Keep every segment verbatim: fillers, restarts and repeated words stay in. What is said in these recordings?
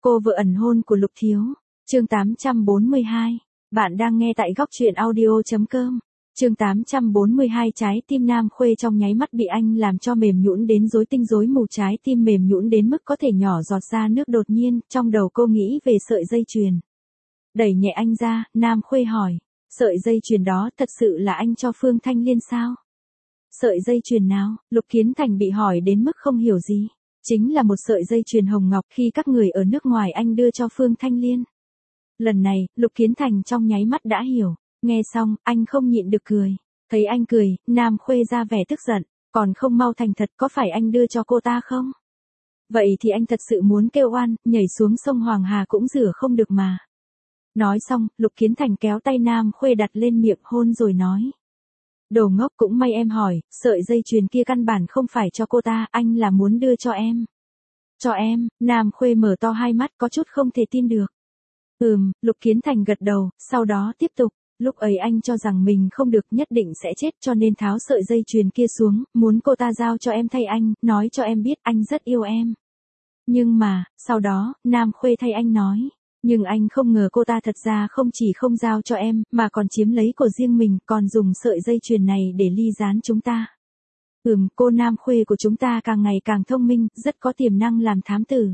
Cô vợ ẩn hôn của Lục Thiếu. Chương tám trăm bốn mươi hai. Bạn đang nghe tại góc truyện audio.com. Chương tám trăm bốn mươi hai. Trái tim Nam Khuê trong nháy mắt bị anh làm cho mềm nhũn đến rối tinh rối mù, trái tim mềm nhũn đến mức có thể nhỏ giọt ra nước. Đột nhiên, trong đầu cô nghĩ về sợi dây chuyền. Đẩy nhẹ anh ra, Nam Khuê hỏi, sợi dây chuyền đó thật sự là anh cho Phương Thanh Liên sao? Sợi dây chuyền nào? Lục Kiến Thành bị hỏi đến mức không hiểu gì. Chính là một sợi dây chuyền hồng ngọc khi các người ở nước ngoài anh đưa cho Phương Thanh Liên. Lần này, Lục Kiến Thành trong nháy mắt đã hiểu. Nghe xong, anh không nhịn được cười. Thấy anh cười, Nam Khuê ra vẻ tức giận. Còn không mau thành thật, có phải anh đưa cho cô ta không? Vậy thì anh thật sự muốn kêu oan, nhảy xuống sông Hoàng Hà cũng rửa không được mà. Nói xong, Lục Kiến Thành kéo tay Nam Khuê đặt lên miệng hôn rồi nói. Đồ ngốc, cũng may em hỏi, sợi dây chuyền kia căn bản không phải cho cô ta, anh là muốn đưa cho em. Cho em? Nam Khuê mở to hai mắt có chút không thể tin được. Ừm, Lục Kiến Thành gật đầu, sau đó tiếp tục. Lúc ấy anh cho rằng mình không được, nhất định sẽ chết, cho nên tháo sợi dây chuyền kia xuống, muốn cô ta giao cho em thay anh, nói cho em biết anh rất yêu em. Nhưng mà, sau đó, Nam Khuê thay anh nói. Nhưng anh không ngờ cô ta thật ra không chỉ không giao cho em, mà còn chiếm lấy của riêng mình, còn dùng sợi dây chuyền này để ly gián chúng ta. Ừm, cô Nam Khuê của chúng ta càng ngày càng thông minh, rất có tiềm năng làm thám tử.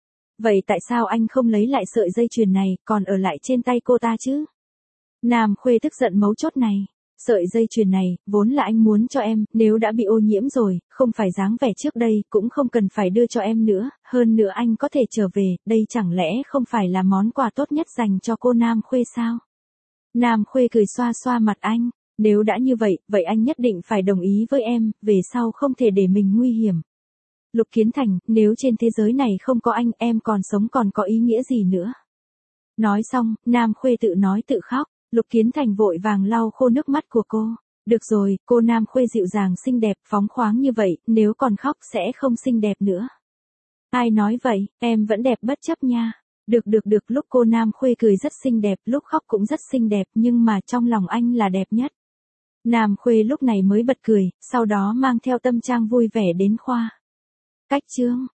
Vậy tại sao anh không lấy lại sợi dây chuyền này, còn ở lại trên tay cô ta chứ? Nam Khuê tức giận mấu chốt này. Sợi dây chuyền này, vốn là anh muốn cho em, nếu đã bị ô nhiễm rồi, không phải dáng vẻ trước đây, cũng không cần phải đưa cho em nữa, hơn nữa anh có thể trở về, đây chẳng lẽ không phải là món quà tốt nhất dành cho cô Nam Khuê sao? Nam Khuê cười xoa xoa mặt anh, nếu đã như vậy, vậy anh nhất định phải đồng ý với em, về sau không thể để mình nguy hiểm. Lục Kiến Thành, nếu trên thế giới này không có anh, em còn sống còn có ý nghĩa gì nữa? Nói xong, Nam Khuê tự nói tự khóc. Lục Kiến Thành vội vàng lau khô nước mắt của cô. Được rồi, cô Nam Khuê dịu dàng xinh đẹp, phóng khoáng như vậy, nếu còn khóc sẽ không xinh đẹp nữa. Ai nói vậy, em vẫn đẹp bất chấp nha. Được được được, lúc cô Nam Khuê cười rất xinh đẹp, lúc khóc cũng rất xinh đẹp, nhưng mà trong lòng anh là đẹp nhất. Nam Khuê lúc này mới bật cười, sau đó mang theo tâm trạng vui vẻ đến khoa. Cách chương.